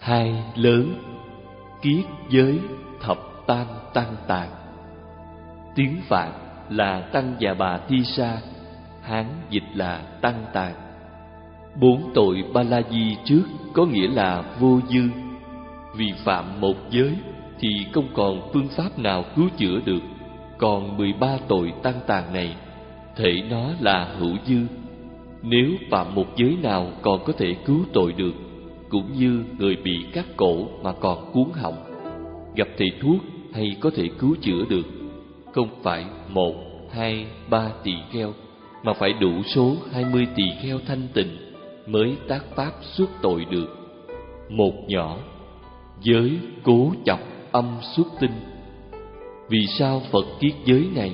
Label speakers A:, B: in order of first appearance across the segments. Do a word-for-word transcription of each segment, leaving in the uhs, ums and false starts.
A: Hai lớn, kiết giới thập tam tăng tàn. Tiếng Phạn là Tăng Già Bà Thi Sa, Hán dịch là Tăng Tàn. Bốn tội Ba La Di trước có nghĩa là vô dư. Vì phạm một giới thì không còn phương pháp nào cứu chữa được. Còn mười ba tội tăng tàn này, thể nó là hữu dư. Nếu phạm một giới nào còn có thể cứu tội được, cũng như người bị cắt cổ mà còn cuốn họng, gặp thầy thuốc hay có thể cứu chữa được. Không phải một, hai, ba tỳ kheo, mà phải đủ số hai mươi tỳ kheo thanh tịnh mới tác pháp xuất tội được. Một nhỏ, giới cố chọc âm xuất tinh. Vì sao Phật kiết giới này?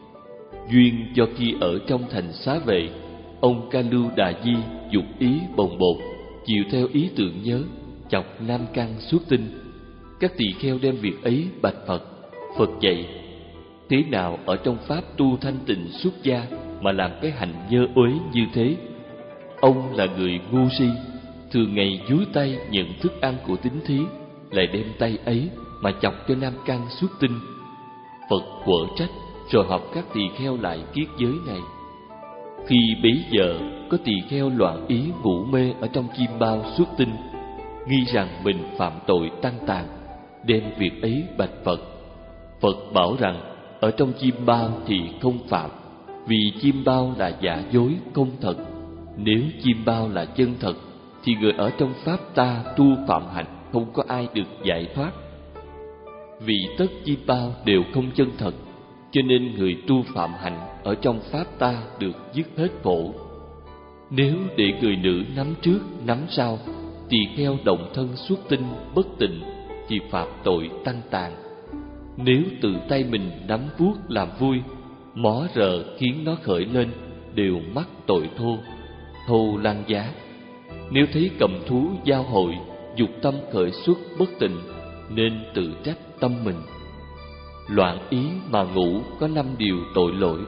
A: Duyên do khi ở trong thành Xá Vệ, ông Ca Lưu Đà Di dục ý bồng bột, chiều theo ý tưởng nhớ, chọc nam căn xuất tinh. Các tỳ kheo đem việc ấy bạch Phật. Phật dạy: thế nào ở trong pháp tu thanh tịnh xuất gia mà làm cái hành nhơ uế như thế? Ông là người ngu si, thường ngày dúi tay nhận thức ăn của tín thí, lại đem tay ấy mà chọc cho nam căn xuất tinh. Phật quở trách, rồi học các tỳ kheo lại kiết giới này. Khi bấy giờ có tỳ kheo loạn ý ngủ mê ở trong chim bao xuất tinh, nghi rằng mình phạm tội tăng tàn, đem việc ấy bạch Phật. Phật bảo rằng ở trong chim bao thì không phạm, vì chim bao là giả dối không thật. Nếu chim bao là chân thật thì người ở trong pháp ta tu phạm hạnh không có ai được giải thoát. Vì tất chim bao đều không chân thật, cho nên người tu phạm hạnh ở trong pháp ta được dứt hết khổ. Nếu để người nữ nắm trước nắm sau, tỳ kheo động thân xuất tinh bất tịnh thì phạm tội tăng tàn. Nếu tự tay mình nắm vuốt làm vui, mó rờ khiến nó khởi lên, đều mắc tội thô, thô lăng giá. Nếu thấy cầm thú giao hội, dục tâm khởi xuất bất tịnh, nên tự trách tâm mình. Loạn ý mà ngủ có năm điều tội lỗi.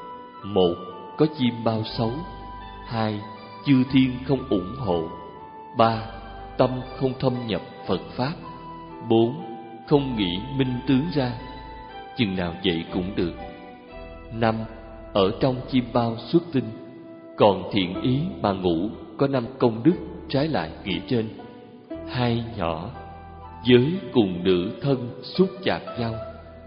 A: Một, có chim bao xấu. Hai, chư thiên không ủng hộ. Ba, tâm không thâm nhập Phật pháp. Bốn, không nghĩ minh tướng ra. Chừng nào vậy cũng được. Năm, ở trong chim bao xuất tinh. Còn thiện ý mà ngủ có năm công đức trái lại nghĩa trên. Hai nhỏ, giới cùng nữ thân xúc chạm nhau.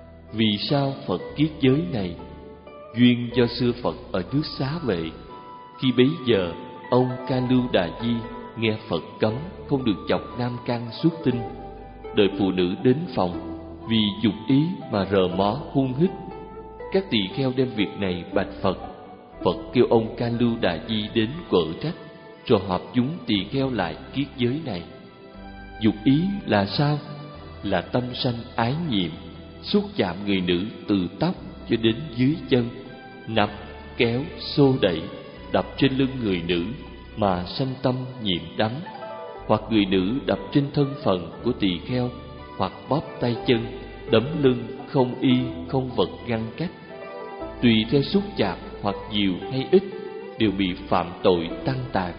A: Vì sao Phật kiết giới này? Duyên do xưa Phật ở nước Xá Vệ, khi bấy giờ ông Ca Lưu Đà Di nghe Phật cấm không được chọc nam căn xuất tinh. Đợi phụ nữ đến phòng, vì dục ý mà rờ mó hung hít. Các tỳ kheo đem việc này bạch Phật. Phật kêu ông Ca Lưu Đà Di đến quở trách, rồi họp chúng tỳ kheo lại kiết giới này. Dục ý là sao? Là tâm sanh ái nhiệm, xúc chạm người nữ từ tóc cho đến dưới chân, nắm, kéo, xô đẩy, đập trên lưng người nữ mà sanh tâm nhiệm đắm. Hoặc người nữ đập trên thân phận của tỳ kheo, hoặc bóp tay chân, đấm lưng, không y, không vật ngăn cách. Tùy theo xúc chạm hoặc nhiều hay ít, đều bị phạm tội tăng tàn.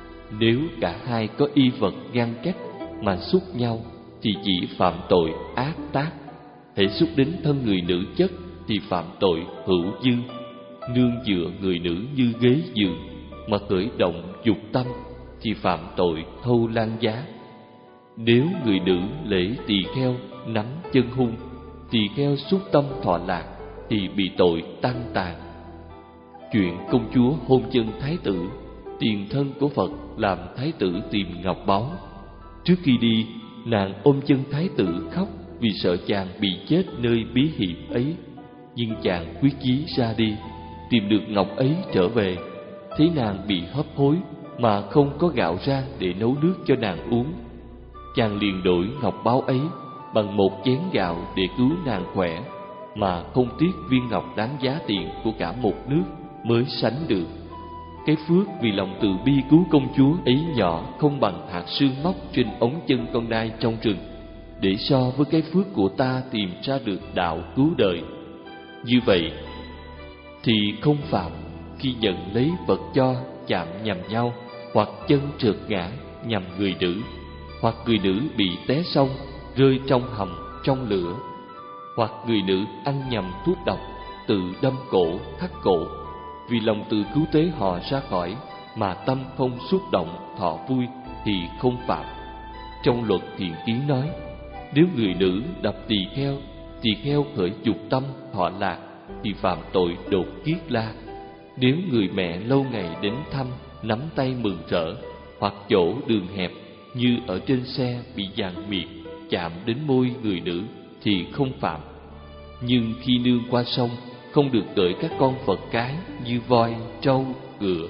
A: Nếu cả hai có y vật ngăn cách mà xúc nhau thì chỉ phạm tội ác tác. Hễ xúc đến thân người nữ chất thì phạm tội hữu dư. Nương dựa người nữ như ghế giường mà khởi động dục tâm thì phạm tội thâu lan giá. Nếu người nữ lễ tỳ kheo nắm chân hung, tỳ kheo xúc tâm thọ lạc thì bị tội tăng tàn. Chuyện công chúa hôn chân thái tử, tiền thân của Phật làm thái tử tìm ngọc báu. Trước khi đi, nàng ôm chân thái tử khóc vì sợ chàng bị chết nơi bí hiểm ấy. Nhưng chàng quyết chí ra đi, tìm được ngọc ấy trở về. Thấy nàng bị hấp hối mà không có gạo ra để nấu nước cho nàng uống, chàng liền đổi ngọc báu ấy bằng một chén gạo để cứu nàng khỏe, mà không tiếc viên ngọc đáng giá tiền của cả một nước mới sánh được. Cái phước vì lòng từ bi cứu công chúa ấy nhỏ không bằng hạt sương móc trên ống chân con nai trong rừng, để so với cái phước của ta tìm ra được đạo cứu đời. Như vậy thì không phạm khi nhận lấy vật cho chạm nhầm nhau, hoặc chân trượt ngã nhằm người nữ. hoặc người nữ bị té sông, rơi trong hầm, trong lửa, hoặc người nữ ăn nhầm thuốc độc, tự đâm cổ, thắt cổ, vì lòng tự cứu tế họ ra khỏi, mà tâm không xúc động, thọ vui, thì không phạm. Trong luật thiện kiến nói, nếu người nữ đập tỳ kheo, tỳ kheo khởi dục tâm thọ lạc, thì phạm tội đột kiết la. Nếu người mẹ lâu ngày đến thăm, nắm tay mừng rỡ, hoặc chỗ đường hẹp như ở trên xe bị dàn miệt, chạm đến môi người nữ, thì không phạm. Nhưng khi nương qua sông, không được gửi các con vật cái như voi, trâu, ngựa.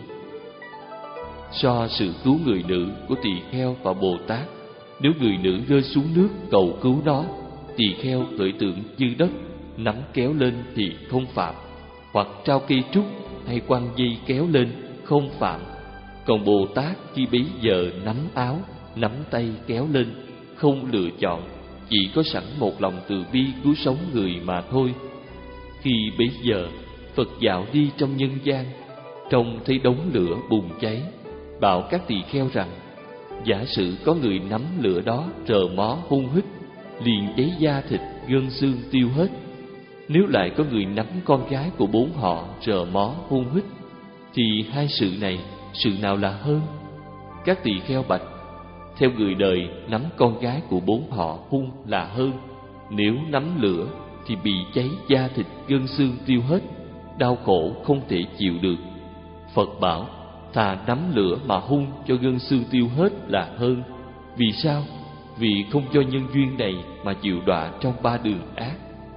A: So sự cứu người nữ của tỳ kheo và Bồ Tát, nếu người nữ rơi xuống nước cầu cứu nó, tỳ kheo khởi tượng như đất, nắm kéo lên thì không phạm, hoặc trao cây trúc hay quăng dây kéo lên không phạm. Còn Bồ Tát khi bấy giờ nắm áo, nắm tay kéo lên, không lựa chọn, chỉ có sẵn một lòng từ bi cứu sống người mà thôi. Khi bấy giờ Phật dạo đi trong nhân gian, trông thấy đống lửa bùng cháy, bảo các tỳ kheo rằng, giả sử có người nắm lửa đó rờ mó hun hít, liền cháy da thịt gân xương tiêu hết. Nếu lại có người nắm con gái của bốn họ rờ mó hun hít, thì hai sự này, sự nào là hơn? Các tỳ kheo bạch, theo người đời, nắm con gái của bốn họ hung là hơn. Nếu nắm lửa thì bị cháy da thịt gân xương tiêu hết, đau khổ không thể chịu được. Phật bảo, thà nắm lửa mà hung cho gân xương tiêu hết là hơn. Vì sao? Vì không cho nhân duyên này mà chịu đọa trong ba đường ác.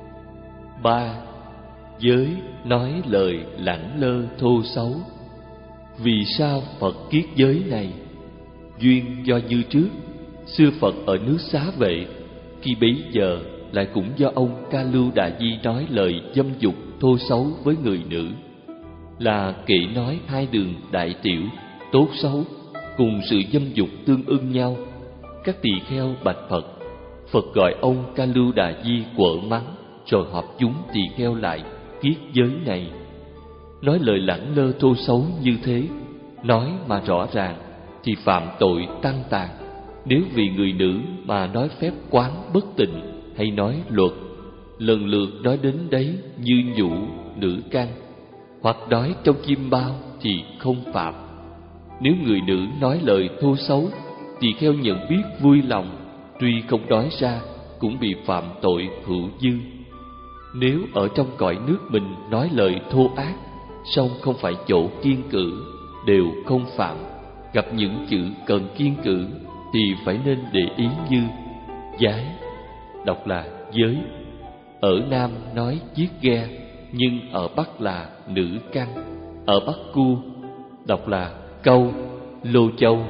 A: Ba, giới nói lời lẳng lơ thô xấu. Vì sao Phật kiết giới này? Duyên do như trước, xưa Phật ở nước Xá Vệ, khi bấy giờ lại cũng do ông Ca Lưu Đà Di nói lời dâm dục thô xấu với người nữ, là kể nói hai đường đại tiểu, tốt xấu, cùng sự dâm dục tương ưng nhau. Các tỳ kheo bạch Phật. Phật gọi ông Ca Lưu Đà Di quở mắng, rồi họp chúng tỳ kheo lại kiết giới này. Nói lời lẳng lơ thô xấu như thế, nói mà rõ ràng, thì phạm tội tăng tàn. Nếu vì người nữ mà nói phép quán bất tịnh, hay nói luật, lần lượt nói đến đấy như nhũ, nữ căn, hoặc nói trong chim bao, thì không phạm. Nếu người nữ nói lời thô xấu, tỳ kheo nhận biết vui lòng, tuy không nói ra, cũng bị phạm tội hữu dư. Nếu ở trong cõi nước mình nói lời thô ác, song không phải chỗ kiêng cữ, đều không phạm. Gặp những chữ cần kiêng cữ thì phải nên để ý như giái, đọc là giới. Ở Nam nói chiếc ghe, nhưng ở Bắc là nữ căn. Ở Bắc cu, đọc là câu, lô châu.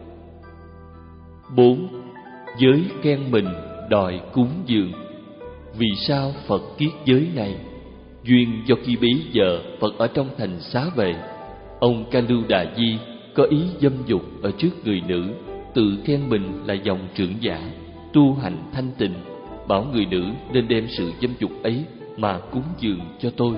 A: Bốn, giới khen mình đòi cúng dường. Vì sao Phật kiết giới này? Duyên do khi bấy giờ Phật ở trong thành Xá Vệ, ông Ca Lưu Đà Di có ý dâm dục ở trước người nữ, tự khen mình là dòng trưởng giả, tu hành thanh tịnh, bảo người nữ nên đem sự dâm dục ấy mà cúng dường cho tôi.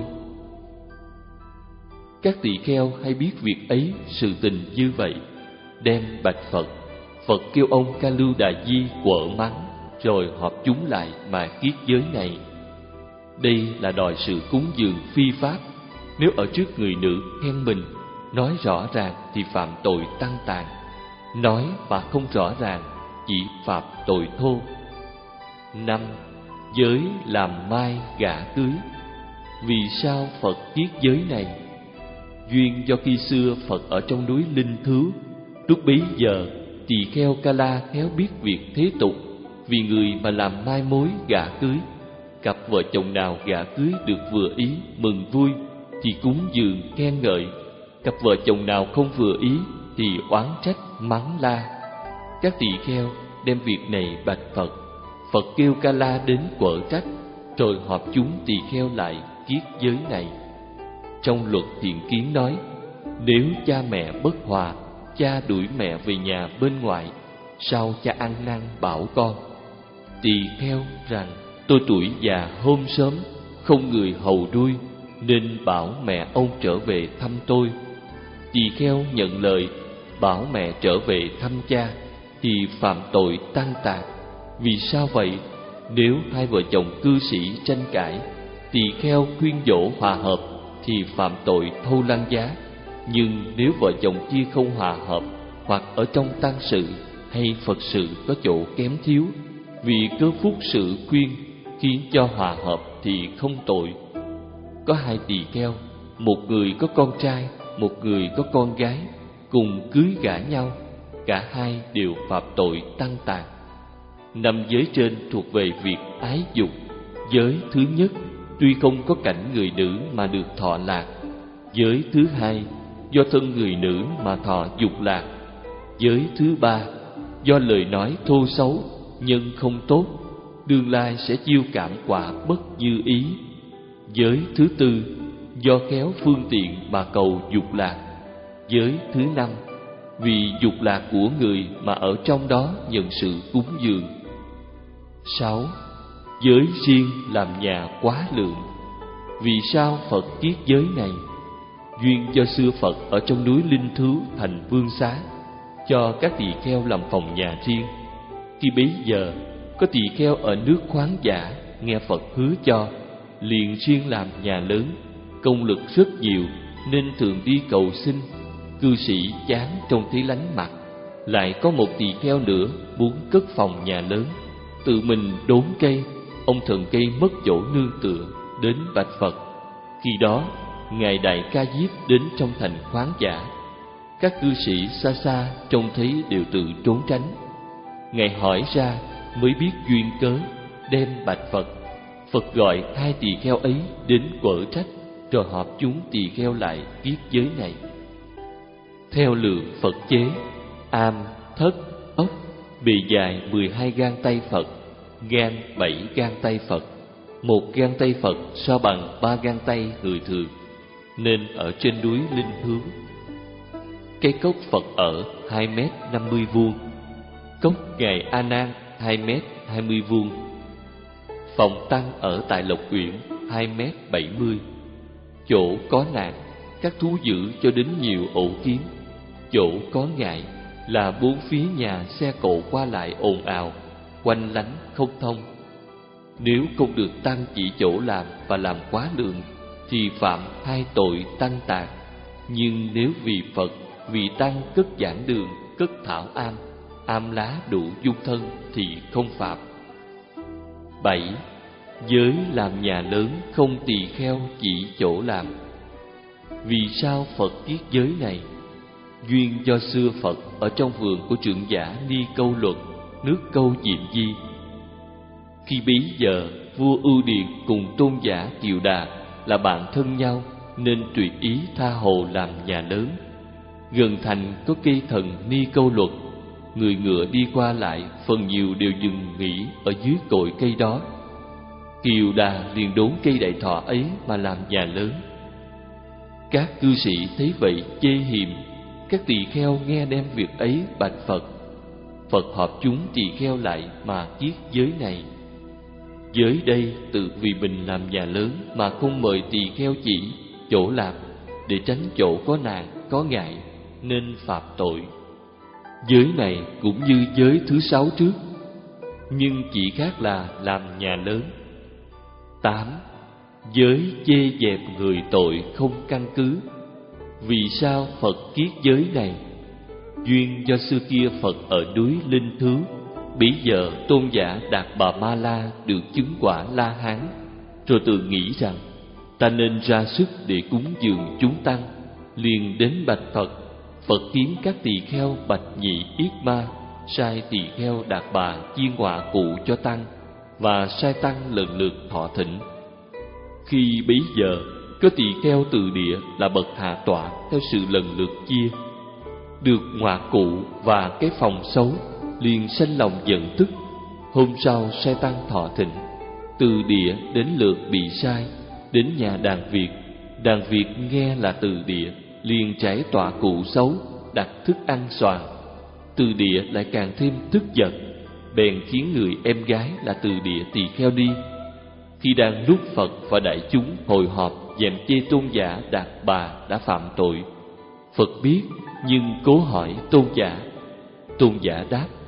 A: Các tỳ kheo hay biết việc ấy, sự tình như vậy, đem bạch Phật. Phật kêu ông Ca Lưu Đà Di quở mắng, rồi họp chúng lại mà kiết giới này. Đây là đòi sự cúng dường phi pháp. Nếu ở trước người nữ khen mình, nói rõ ràng thì phạm tội tăng tàn. Nói mà không rõ ràng, chỉ phạm tội thô. Năm, giới làm mai gả cưới. Vì sao Phật kiết giới này? Duyên do khi xưa Phật ở trong núi Linh Thứu, lúc bấy giờ tỳ kheo Ca La khéo biết việc thế tục, vì người mà làm mai mối gả cưới. Cặp vợ chồng nào gả cưới được vừa ý, mừng vui, thì cúng dường khen ngợi. Cặp vợ chồng nào không vừa ý thì oán trách mắng la. Các tỳ kheo đem việc này bạch Phật. Phật kêu Ca La đến quở trách, rồi họp chúng tỳ kheo lại kiết giới này. Trong luật thiện kiến nói, nếu cha mẹ bất hòa, cha đuổi mẹ về nhà bên ngoài, sao cha ăn năn bảo con? Tỳ kheo rằng, tôi tuổi già hôm sớm, không người hầu đuôi, nên bảo mẹ ông trở về thăm tôi. Tỳ kheo nhận lời, bảo mẹ trở về thăm cha. thì phạm tội tăng tạc. Vì sao vậy? Nếu hai vợ chồng cư sĩ tranh cãi, tỳ kheo khuyên dỗ hòa hợp thì phạm tội thâu lăng giá. Nhưng nếu vợ chồng kia không hòa hợp, hoặc ở trong tang sự hay Phật sự có chỗ kém thiếu, vì cớ phúc sự khuyên khiến cho hòa hợp thì không tội. Có hai tỳ kheo, một người có con trai, một người có con gái, cùng cưới gả nhau, cả hai đều phạm tội tăng tàn. Năm giới trên thuộc về việc ái dục. Giới thứ nhất tuy không có cảnh người nữ mà được thọ lạc. Giới thứ hai do thân người nữ mà thọ dục lạc. Giới thứ ba do lời nói thô xấu, nhân không tốt, tương lai sẽ chiêu cảm quả bất như ý. Giới thứ tư do khéo phương tiện mà cầu dục lạc. Giới thứ năm vì dục lạc của người mà ở trong đó nhận sự cúng dường. Sáu. Giới riêng làm nhà quá lượng. Vì sao Phật kiết giới này? Duyên do xưa Phật ở trong núi Linh Thứu thành Vương Xá, cho các tỳ kheo làm phòng nhà riêng. Khi bấy giờ có tỳ kheo ở nước khoáng giả nghe Phật hứa cho, liền riêng làm nhà lớn, công lực rất nhiều nên thường đi cầu xin. Cư sĩ chán trông thấy lánh mặt, lại có một tỳ kheo nữa muốn cất phòng nhà lớn, tự mình đốn cây. Ông thần cây mất chỗ nương tựa, đến bạch Phật. Khi đó ngài Đại Ca Diếp đến trong thành khoáng giả. Các cư sĩ xa xa trông thấy đều tự trốn tránh. Ngài hỏi ra mới biết duyên cớ, đem bạch Phật. Phật gọi hai tỳ kheo ấy đến quở trách, rồi họp chúng tỳ kheo lại kiết giới này. Theo lượng Phật chế, am, thất, ốc, bề dài mười hai gang tay Phật, gan bảy gang tay Phật. Một gang tay Phật so bằng ba gang tay người thường, nên ở trên núi Linh Hướng. Cái cốc Phật ở hai mét năm mươi vuông, cốc ngài A Nan hai mét hai mươi vuông. Phòng tăng ở tại Lộc Uyển hai mét bảy mươi. Chỗ có nạn, các thú dữ cho đến nhiều ổ kiến. Chỗ có ngại là bốn phía nhà xe cộ qua lại ồn ào, quanh lánh không thông. Nếu không được tăng chỉ chỗ làm và làm quá lượng thì phạm hai tội tăng tạc. Nhưng nếu vì Phật, vì tăng cất giảng đường, cất thảo am, am lá đủ dung thân thì không phạm. Bảy. Giới làm nhà lớn không tỳ kheo chỉ chỗ làm. Vì sao Phật kiết giới này? Duyên do xưa Phật ở trong vườn của trưởng giả Ni Câu Luật, nước Câu Diệm Di. Khi bấy giờ vua Ưu Điền cùng tôn giả Kiều Đà là bạn thân nhau, nên tùy ý tha hồ làm nhà lớn. Gần thành có cây thần Ni Câu Luật, người ngựa đi qua lại phần nhiều đều dừng nghỉ ở dưới cội cây đó. Kiều Đà liền đốn cây đại thọ ấy mà làm nhà lớn. Các cư sĩ thấy vậy chê hiềm. Các tỳ kheo nghe đem việc ấy bạch Phật. Phật họp chúng tỳ kheo lại mà kiết giới này. Giới đây tự vì mình làm nhà lớn mà không mời tỳ kheo chỉ chỗ làm, để tránh chỗ có nạn, có ngại, nên phạm tội. Giới này cũng như giới thứ sáu trước, nhưng chỉ khác là làm nhà lớn. Tám. Giới chê dẹp người tội không căn cứ. Vì sao Phật kiết giới này? Duyên do xưa kia Phật ở núi Linh Thứu, bấy giờ tôn giả Đạt Bà Ma La được chứng quả La Hán, rồi tự nghĩ rằng ta nên ra sức để cúng dường chúng tăng, liền đến bạch Phật. Phật khiến các tỳ kheo Bạch Nhị Yết Ma sai tỳ kheo Đạt Bà chiên họa cụ cho tăng, và sai tăng lần lượt thọ thỉnh. Khi bấy giờ có tỳ kheo từ địa là bậc hạ tọa theo sự lần lượt chia, được ngọa cụ và cái phòng xấu, liền sanh lòng giận tức. Hôm sau sai tăng thọ thỉnh, từ địa đến lượt bị sai, đến nhà đàn Việt. Đàn Việt nghe là từ địa, liền trải tọa cụ xấu, đặt thức ăn xoàn. Từ địa lại càng thêm tức giận, bèn khiến người em gái là từ địa tỳ kheo đi. Khi đang lúc Phật và đại chúng hội họp dèm chê tôn giả Đạt Bà đã phạm tội, Phật biết nhưng cố hỏi tôn giả. Tôn giả đáp: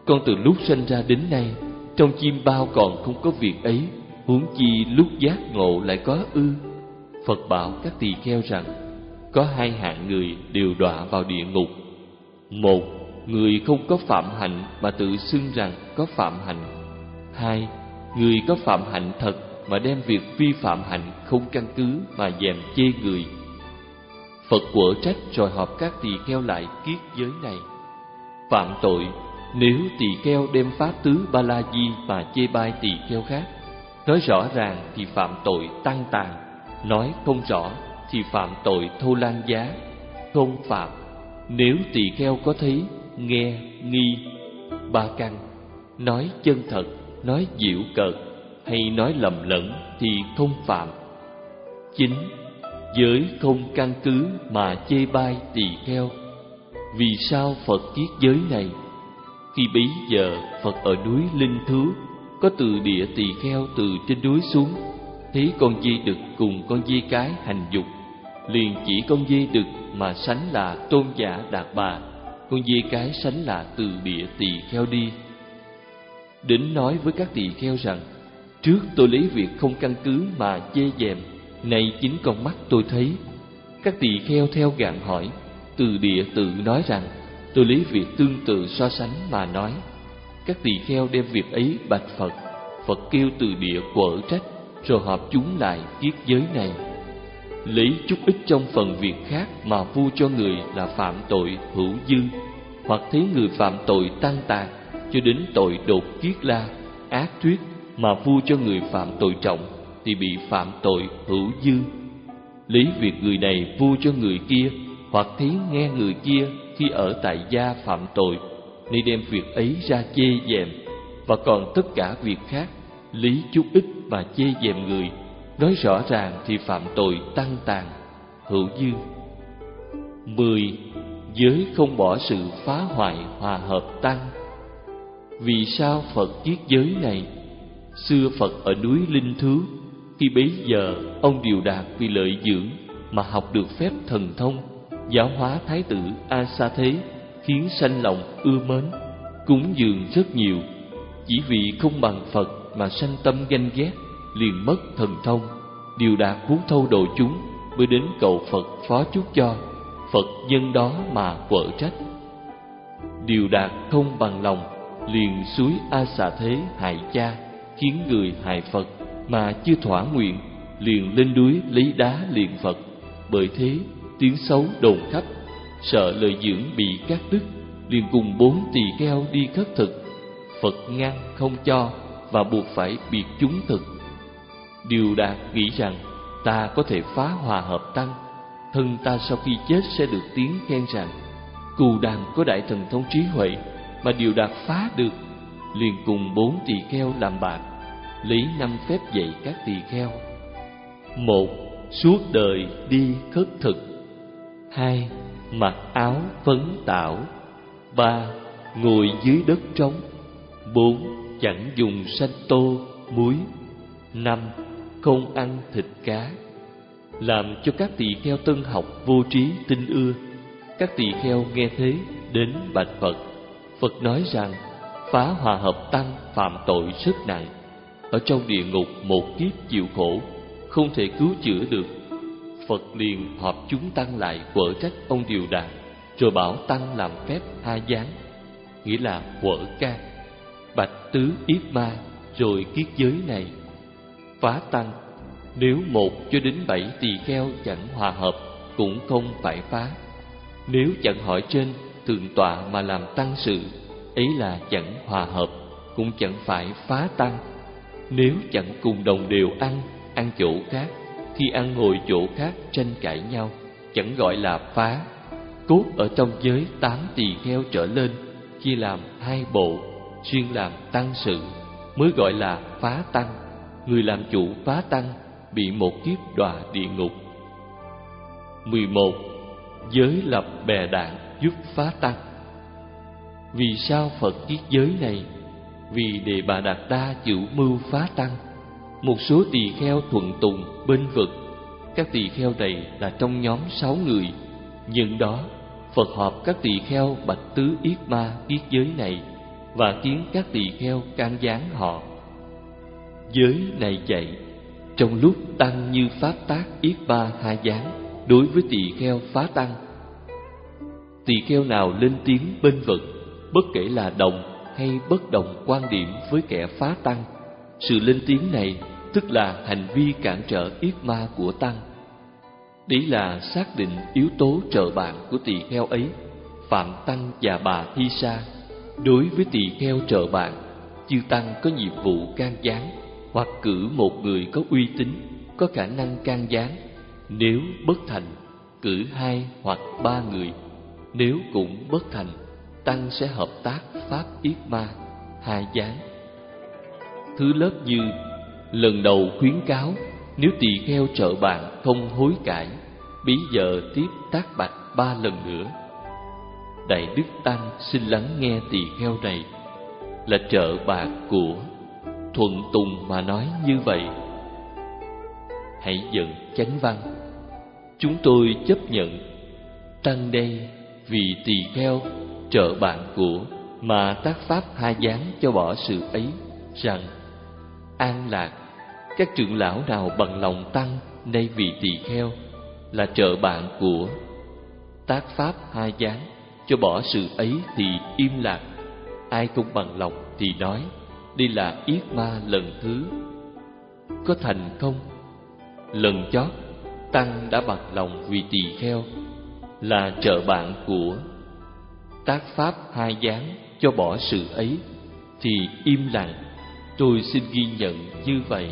A: Con từ lúc sinh ra đến nay, trong chim bao còn không có việc ấy, huống chi lúc giác ngộ lại có ư? Phật bảo các tỳ kheo rằng, có hai hạng người đều đọa vào địa ngục. Một, người không có phạm hạnh mà tự xưng rằng có phạm hạnh. Hai, người có phạm hạnh thật mà đem việc vi phạm hạnh không căn cứ mà dèm chê người. Phật quở trách rồi họp các tỳ kheo lại kiết giới này. Phạm tội, nếu tỳ kheo đem pháp tứ ba la di mà chê bai tỳ kheo khác, nói rõ ràng thì phạm tội tăng tàn, nói không rõ thì phạm tội thô lan giá. Không phạm, nếu tỳ kheo có thấy, nghe, nghi, ba căn, nói chân thật, nói giễu cợt hay nói lầm lẫn thì không phạm. Chính, giới không căn cứ mà chê bai tỳ kheo. Vì sao Phật kiết giới này? Khi bấy giờ Phật ở núi Linh Thứu, có từ địa tỳ kheo từ trên núi xuống, thấy con dê đực cùng con dê cái hành dục, liền chỉ con dê đực mà sánh là tôn giả Đạt Bà, con dê cái sánh là từ địa tỳ kheo đi. Đến nói với các tỳ kheo rằng, trước tôi lấy việc không căn cứ mà chê dèm, nay chính con mắt tôi thấy. Các tỳ kheo theo gạn hỏi, từ địa tự nói rằng, tôi lấy việc tương tự so sánh mà nói. Các tỳ kheo đem việc ấy bạch Phật. Phật kêu từ địa quở trách, rồi họp chúng lại kiết giới này. Lấy chút ít trong phần việc khác mà vu cho người là phạm tội hữu dư, hoặc thấy người phạm tội tăng tàn cho đến tội đột kiết la, ác thuyết mà vu cho người phạm tội trọng thì bị phạm tội hữu dư. Lấy việc người này vu cho người kia, hoặc thấy nghe người kia khi ở tại gia phạm tội, nên đem việc ấy ra chê dèm. Và còn tất cả việc khác, lý chút ít mà chê dèm người, nói rõ ràng thì phạm tội tăng tàn hữu dư. Mười, giới không bỏ sự phá hoại hòa hợp tăng. Vì sao Phật kiết giới này? Xưa Phật ở núi Linh Thứu, khi bấy giờ ông Điều Đạt vì lợi dưỡng mà học được phép thần thông, giáo hóa thái tử A Sa Thế, khiến sanh lòng ưa mến, cúng dường rất nhiều. Chỉ vì không bằng Phật mà sanh tâm ganh ghét, liền mất thần thông. Điều Đạt muốn thâu độ chúng, mới đến cầu Phật phó chúc cho. Phật nhân đó mà quở trách. Điều Đạt không bằng lòng, liền xúi A Sa Thế hại cha, khiến người hại Phật, mà chưa thỏa nguyện, liền lên núi lấy đá liền Phật. Bởi thế tiếng xấu đồn khắp, sợ lời dưỡng bị cắt đứt, liền cùng bốn tỳ kheo đi khất thực. Phật ngăn không cho, và buộc phải biệt chúng thực. Điều Đạt nghĩ rằng, ta có thể phá hòa hợp tăng, thân ta sau khi chết sẽ được tiếng khen rằng, Cù Đàm có đại thần thông trí huệ, mà Điều Đạt phá được. Liền cùng bốn tỳ kheo làm bạn, lấy năm phép dạy các tỳ kheo. Một, suốt đời đi khất thực. Hai, mặc áo phấn tảo. Ba, ngồi dưới đất trống. Bốn, chẳng dùng sanh tô, muối. Năm, không ăn thịt cá. Làm cho các tỳ kheo tân học vô trí tin ưa. Các tỳ kheo nghe thế đến bạch Phật. Phật nói rằng, phá hòa hợp tăng phạm tội rất nặng, ở trong địa ngục một kiếp chịu khổ, không thể cứu chữa được. Phật liền họp chúng tăng lại quở trách ông Điều Đạt, rồi bảo tăng làm phép ha gián, nghĩa là quở can, bạch tứ yết ma, rồi kiết giới này. Phá tăng, nếu một cho đến bảy tỳ kheo chẳng hòa hợp, cũng không phải phá. Nếu chẳng hỏi trên thượng tọa mà làm tăng sự, ấy là chẳng hòa hợp, cũng chẳng phải phá tăng. Nếu chẳng cùng đồng đều ăn, ăn chỗ khác, khi ăn ngồi chỗ khác tranh cãi nhau, chẳng gọi là phá. Cốt ở trong giới tám tỳ kheo trở lên, chia làm hai bộ, chuyên làm tăng sự, mới gọi là phá tăng. Người làm chủ phá tăng, bị một kiếp đọa địa ngục. Mười một, giới lập bè đảng giúp phá tăng. Vì sao Phật kiết giới này? Vì Đề Bà Đạt Đa chịu mưu phá tăng. Một số tỳ kheo thuận tùng bên vực. Các tỳ kheo này là trong nhóm sáu người. Nhân đó Phật họp các tỳ kheo bạch tứ yết ma kiết giới này, và khiến các tỳ kheo can gián họ. Giới này dạy, trong lúc tăng như pháp tác yết ba ha gián đối với tỳ kheo phá tăng. Tỳ kheo nào lên tiếng bên vực, bất kể là đồng hay bất đồng quan điểm với kẻ phá tăng, sự lên tiếng này tức là hành vi cản trở yết ma của tăng. Đấy là xác định yếu tố trợ bạn của tỳ kheo ấy. Phạm Tăng và Bà Thi Sa, đối với tỳ kheo trợ bạn, chư tăng có nhiệm vụ can gián hoặc cử một người có uy tín, có khả năng can gián. Nếu bất thành, cử hai hoặc ba người. Nếu cũng bất thành, tăng sẽ hợp tác pháp yết ma ha gián. Thứ lớp như lần đầu khuyến cáo, nếu tỳ kheo trợ bạn không hối cải, bấy giờ tiếp tác bạch ba lần nữa. Đại đức tăng xin lắng nghe tỳ kheo này, là trợ bạn của, thuận tùng mà nói như vậy. Hãy dẫn chánh văn. Chúng tôi chấp nhận tăng đây vì tỳ kheo trợ bạn của mà tác pháp ha gián cho bỏ sự ấy, rằng an lạc, các trưởng lão nào bằng lòng tăng nay vì tỳ kheo là trợ bạn của, tác pháp ha gián cho bỏ sự ấy thì im lặng. Ai không bằng lòng thì nói, đây là yết ma lần thứ. Có thành không? Lần chót, tăng đã bằng lòng vì tỳ kheo là trợ bạn của, tác pháp ha gián cho bỏ sự ấy thì im lặng. Tôi xin ghi nhận như vậy.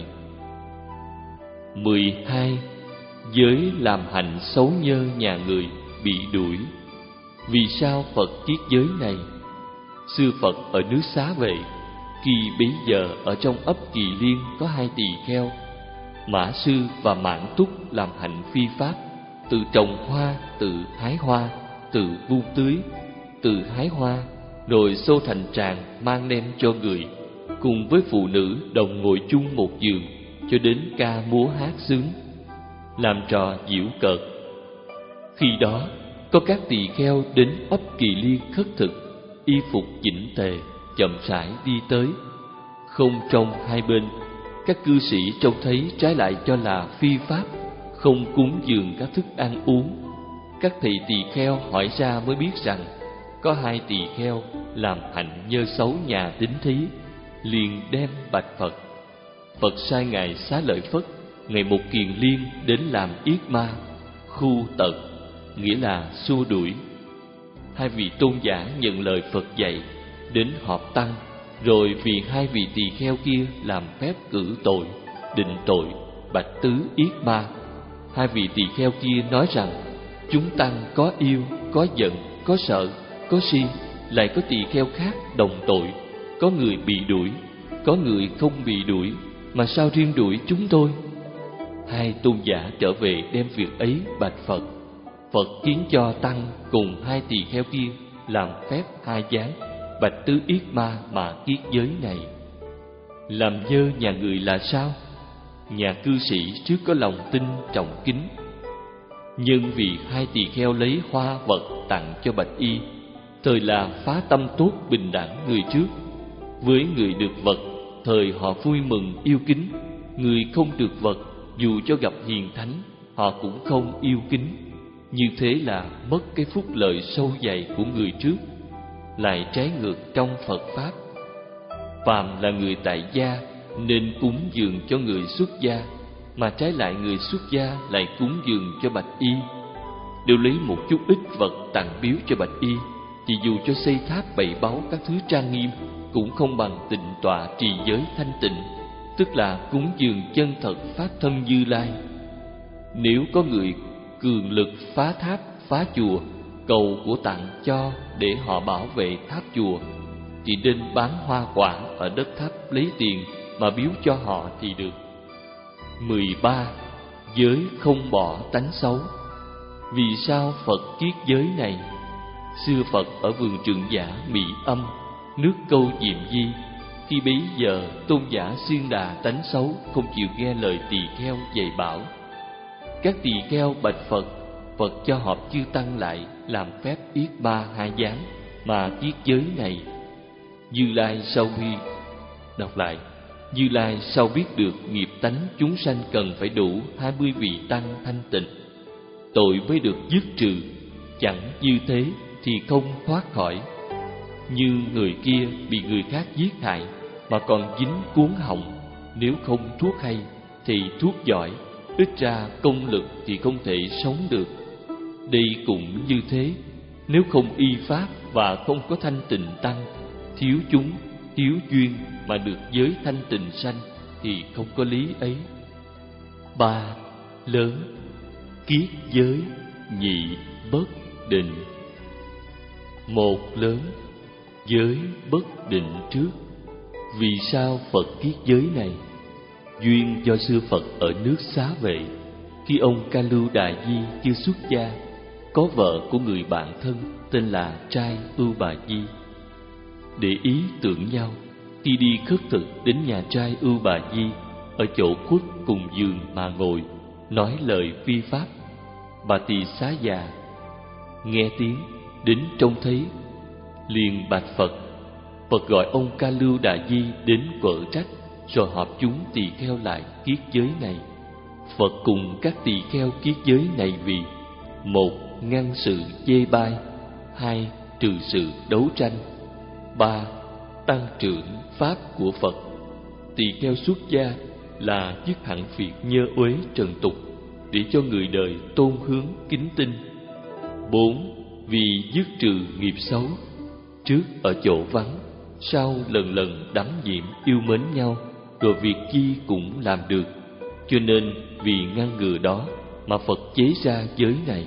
A: Mười hai. Giới làm hạnh xấu nhơ nhà người bị đuổi. Vì sao Phật triết giới này? Xưa Phật ở nước Xá Vệ, khi bấy giờ ở trong ấp Kỳ Liên có hai tỳ kheo, Mã Sư và Mãn Túc, làm hạnh phi pháp, tự trồng hoa, tự hái hoa, tự vun tưới, tự hái hoa, rồi xô thành tràng mang đem cho người, cùng với phụ nữ đồng ngồi chung một giường, cho đến ca múa hát sướng, làm trò giễu cợt. Khi đó có các tỳ kheo đến ấp Kỳ Liên khất thực, y phục chỉnh tề, chậm rãi đi tới. Không trong hai bên, các cư sĩ trông thấy trái lại cho là phi pháp, không cúng dường các thức ăn uống. Các thầy tỳ kheo hỏi ra mới biết rằng có hai tỳ kheo làm hạnh nhơ xấu nhà tín thí, liền đem bạch Phật. Phật sai ngài Xá Lợi Phất, ngày một kiền liên đến làm yết ma, khu tật, nghĩa là xua đuổi. Hai vị tôn giả nhận lời Phật dạy, đến họp tăng, rồi vì hai vị tỳ kheo kia làm phép cử tội, định tội, bạch tứ yết ma. Hai vị tỳ kheo kia nói rằng, chúng tăng có yêu, có giận, có sợ, có si, lại có tỳ kheo khác đồng tội, có người bị đuổi, có người không bị đuổi, mà sao riêng đuổi chúng tôi? Hai tôn giả trở về đem việc ấy bạch Phật. Phật khiến cho tăng cùng hai tỳ kheo kia làm phép ha gián, bạch tứ yết ma mà kiết giới này. Làm dơ nhà người là sao? Nhà cư sĩ trước có lòng tin trọng kính, nhưng vì hai tỳ kheo lấy hoa vật tặng cho bạch y, thời là phá tâm tốt bình đẳng người trước. Với người được vật, thời họ vui mừng yêu kính. Người không được vật, dù cho gặp hiền thánh, họ cũng không yêu kính. Như thế là mất cái phúc lợi sâu dày của người trước, lại trái ngược trong Phật Pháp. Phàm là người tại gia nên cúng dường cho người xuất gia, mà trái lại người xuất gia lại cúng dường cho bạch y. Đều lấy một chút ít vật tặng biếu cho bạch y, thì dù cho xây tháp bậy báu các thứ trang nghiêm, cũng không bằng tịnh tọa trì giới thanh tịnh, tức là cúng dường chân thật pháp thân Như Lai. Nếu có người cường lực phá tháp, phá chùa, cầu của tặng cho để họ bảo vệ tháp chùa, thì nên bán hoa quả ở đất tháp lấy tiền mà biếu cho họ thì được. Mười ba. Giới không bỏ tánh xấu. Vì sao Phật kiết giới này? Xưa Phật ở vườn Trượng Giả Mỹ Âm, nước Câu Diệm Di, khi bấy giờ tôn giả xuyên đà tánh xấu, không chịu nghe lời tỳ kheo dạy bảo. Các tỳ kheo bạch Phật, Phật cho họp chư tăng lại làm phép yết ba ha gián mà kiết giới này. Như Lai sau khi đọc lại, Như Lai sau biết được nghiệp tánh chúng sanh cần phải đủ hai mươi vị tăng thanh tịnh, tội mới được dứt trừ. Chẳng như thế thì không thoát khỏi. Như người kia bị người khác giết hại mà còn dính cuốn họng, nếu không thuốc hay thì thuốc giỏi, ít ra công lực thì không thể sống được. Đây cũng như thế, nếu không y pháp và không có thanh tịnh tăng, thiếu chúng, thiếu duyên mà được giới thanh tịnh sanh thì không có lý ấy. Ba, lớn, kiết giới, nhị, bất định. Một, lớn, giới bất định trước. Vì sao Phật kiết giới này? Duyên do xưa Phật ở nước Xá Vệ, khi ông Ca Lưu Đà Di chưa xuất gia, có vợ của người bạn thân tên là trai Ưu Bà Di. Để ý tưởng nhau, khi đi khất thực đến nhà trai Ưu Bà Di, ở chỗ khuất cùng giường mà ngồi, nói lời phi pháp. Bà tỳ xá già nghe tiếng đến trông thấy, liền bạch Phật. Phật gọi ông Ca Lưu Đà Di đến quở trách, rồi họp chúng tỳ kheo lại kiết giới này. Phật cùng các tỳ kheo kiết giới này vì: một, ngăn sự chê bai; hai, trừ sự đấu tranh; ba, tăng trưởng pháp của Phật. Tỳ kheo xuất gia là dứt hẳn việc nhơ uế trần tục, để cho người đời tôn hướng kính tin. Bốn, vì dứt trừ nghiệp xấu. Trước ở chỗ vắng, sau lần lần đắm nhiễm yêu mến nhau, rồi việc chi cũng làm được. Cho nên vì ngăn ngừa đó mà Phật chế ra giới này.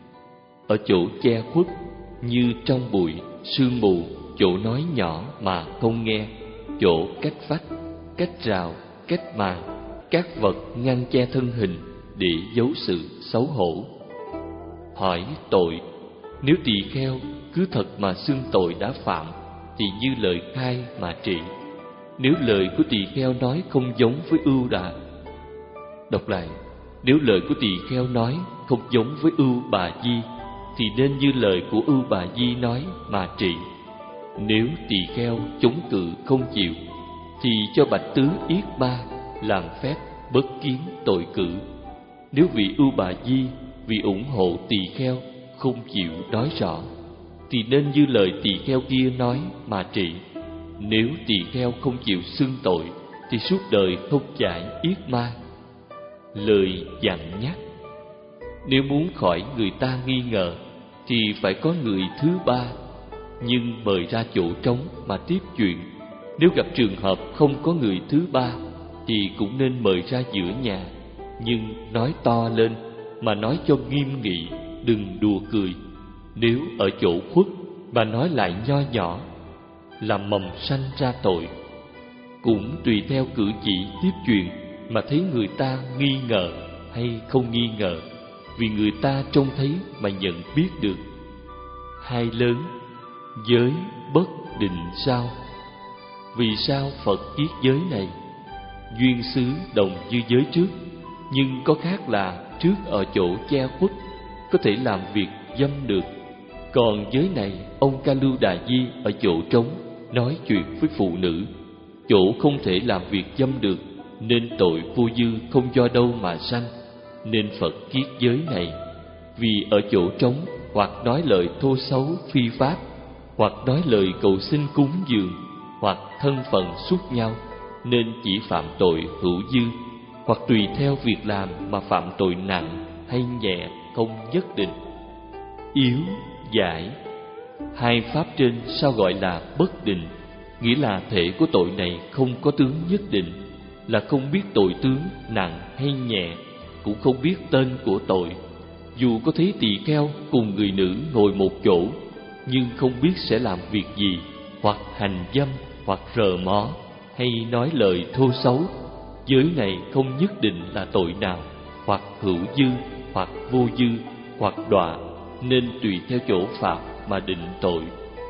A: Ở chỗ che khuất, như trong bụi, sương mù, chỗ nói nhỏ mà không nghe, chỗ cách vách, cách rào, cách màn, các vật ngăn che thân hình để giấu sự xấu hổ. Hỏi tội: nếu tỳ kheo cứ thật mà xưng tội đã phạm, thì như lời khai mà trị. Nếu lời của tỳ kheo nói không giống với Ưu Đà Đọc lại: nếu lời của tỳ kheo nói không giống với Ưu Bà Di, thì nên như lời của Ưu Bà Di nói mà trị. Nếu tỳ kheo chống cự không chịu, thì cho Bạch Tứ Yết Ma làm phép bất kiến tội cử. Nếu vị Ưu Bà Di vì ủng hộ tỳ kheo không chịu nói rõ, thì nên như lời tỳ kheo kia nói mà trị. Nếu tỳ kheo không chịu xưng tội, thì suốt đời không giải yết ma. Lời dặn nhắc: nếu muốn khỏi người ta nghi ngờ, thì phải có người thứ ba, nhưng mời ra chỗ trống mà tiếp chuyện. Nếu gặp trường hợp không có người thứ ba, thì cũng nên mời ra giữa nhà, nhưng nói to lên, mà nói cho nghiêm nghị, đừng đùa cười. Nếu ở chỗ khuất mà nói lại nho nhỏ, làm mầm sanh ra tội. Cũng tùy theo cử chỉ tiếp chuyện mà thấy người ta nghi ngờ hay không nghi ngờ, vì người ta trông thấy mà nhận biết được. Hai lớn, giới bất định sao? Vì sao Phật kiết giới này? Duyên xứ đồng như giới trước, nhưng có khác là trước ở chỗ che khuất, có thể làm việc dâm được. Còn giới này, ông Ca Lưu Đà Di ở chỗ trống, nói chuyện với phụ nữ, chỗ không thể làm việc dâm được, nên tội vô dư không do đâu mà sanh. Nên Phật kiết giới này. Vì ở chỗ trống, hoặc nói lời thô xấu phi pháp, hoặc nói lời cầu xin cúng dường, hoặc thân phận xuất nhau, nên chỉ phạm tội hữu dư, hoặc tùy theo việc làm mà phạm tội nặng hay nhẹ không nhất định. Yếu, giải. Hai pháp trên sao gọi là bất định? Nghĩa là thể của tội này không có tướng nhất định, là không biết tội tướng nặng hay nhẹ, cũng không biết tên của tội. Dù có thấy tỳ kheo cùng người nữ ngồi một chỗ, nhưng không biết sẽ làm việc gì, hoặc hành dâm, hoặc rờ mó, hay nói lời thô xấu. Giới này không nhất định là tội nào, hoặc hữu dư, hoặc vô dư, hoặc đọa, nên tùy theo chỗ phạm mà định tội.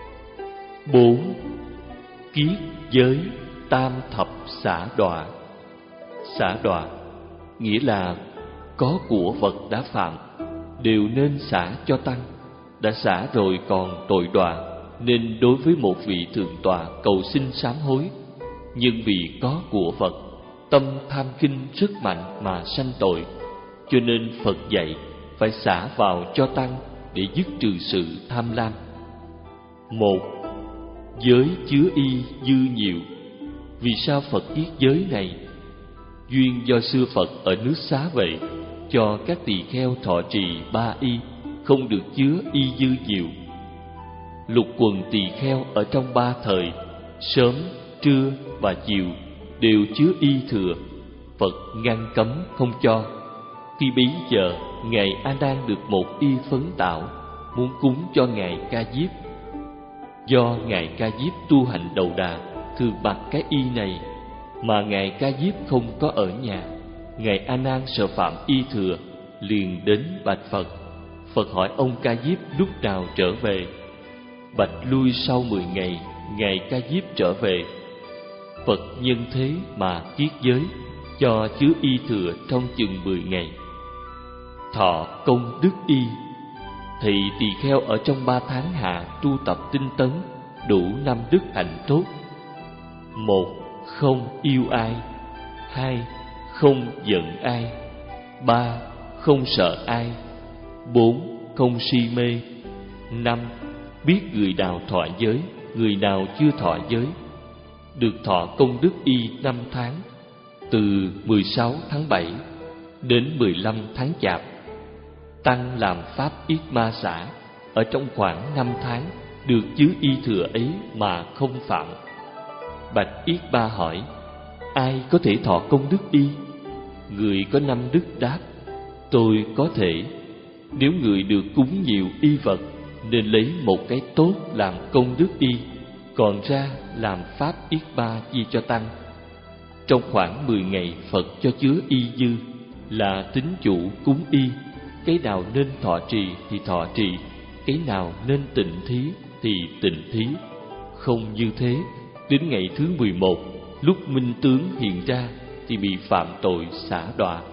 A: Bốn, kiết giới tam thập xả đọa. Xả đọa nghĩa là có của vật đã phạm đều nên xả cho tăng, đã xả rồi còn tội đọa nên đối với một vị thượng tọa cầu xin sám hối, nhưng vì có của Phật, tâm tham kinh rất mạnh mà sanh tội, cho nên Phật dạy phải xả vào cho tăng để dứt trừ sự tham lam. Một, giới chứa y dư nhiều. Vì sao Phật viết giới này? Duyên do xưa Phật ở nước Xá Vệ cho các tỳ kheo thọ trì ba y, không được chứa y dư nhiều. Lục quần tỳ kheo ở trong ba thời, sớm, trưa và chiều, đều chứa y thừa. Phật ngăn cấm không cho. Khi bấy giờ, Ngài A Nan được một y phấn tạo, muốn cúng cho Ngài Ca Diếp. Do Ngài Ca Diếp tu hành đầu đà, thường mặc cái y này, mà Ngài Ca Diếp không có ở nhà. Ngài A Nan sợ phạm y thừa, liền đến bạch Phật. Phật hỏi ông Ca Diếp lúc nào trở về. Bạch lui sau mười ngày, Ngài Ca Diếp trở về. Phật nhân thế mà kiết giới, cho chứa y thừa trong chừng mười ngày. Thọ công đức y. Thì tỳ kheo ở trong ba tháng hạ tu tập tinh tấn, đủ năm đức hạnh tốt. Một, không yêu ai. Hai, không giận ai. Ba, không sợ ai. Bốn, không si mê. Năm, biết người nào thọ giới, người nào chưa thọ giới. Được thọ công đức y năm tháng, từ mười sáu tháng bảy đến mười lăm tháng Chạp. Tăng làm pháp yết ma xả, ở trong khoảng năm tháng được chứa y thừa ấy mà không phạm. Bạch Yết Ba hỏi: ai có thể thọ công đức y? Người có năm đức đáp: tôi có thể. Nếu người được cúng nhiều y vật, nên lấy một cái tốt làm công đức y, còn ra làm pháp yết ba chia cho tăng. Trong khoảng mười ngày Phật cho chứa y dư, là tín chủ cúng y. Cái nào nên thọ trì thì thọ trì, cái nào nên tịnh thí thì tịnh thí. Không như thế, đến ngày thứ mười một, lúc minh tướng hiện ra thì bị phạm tội xả đọa.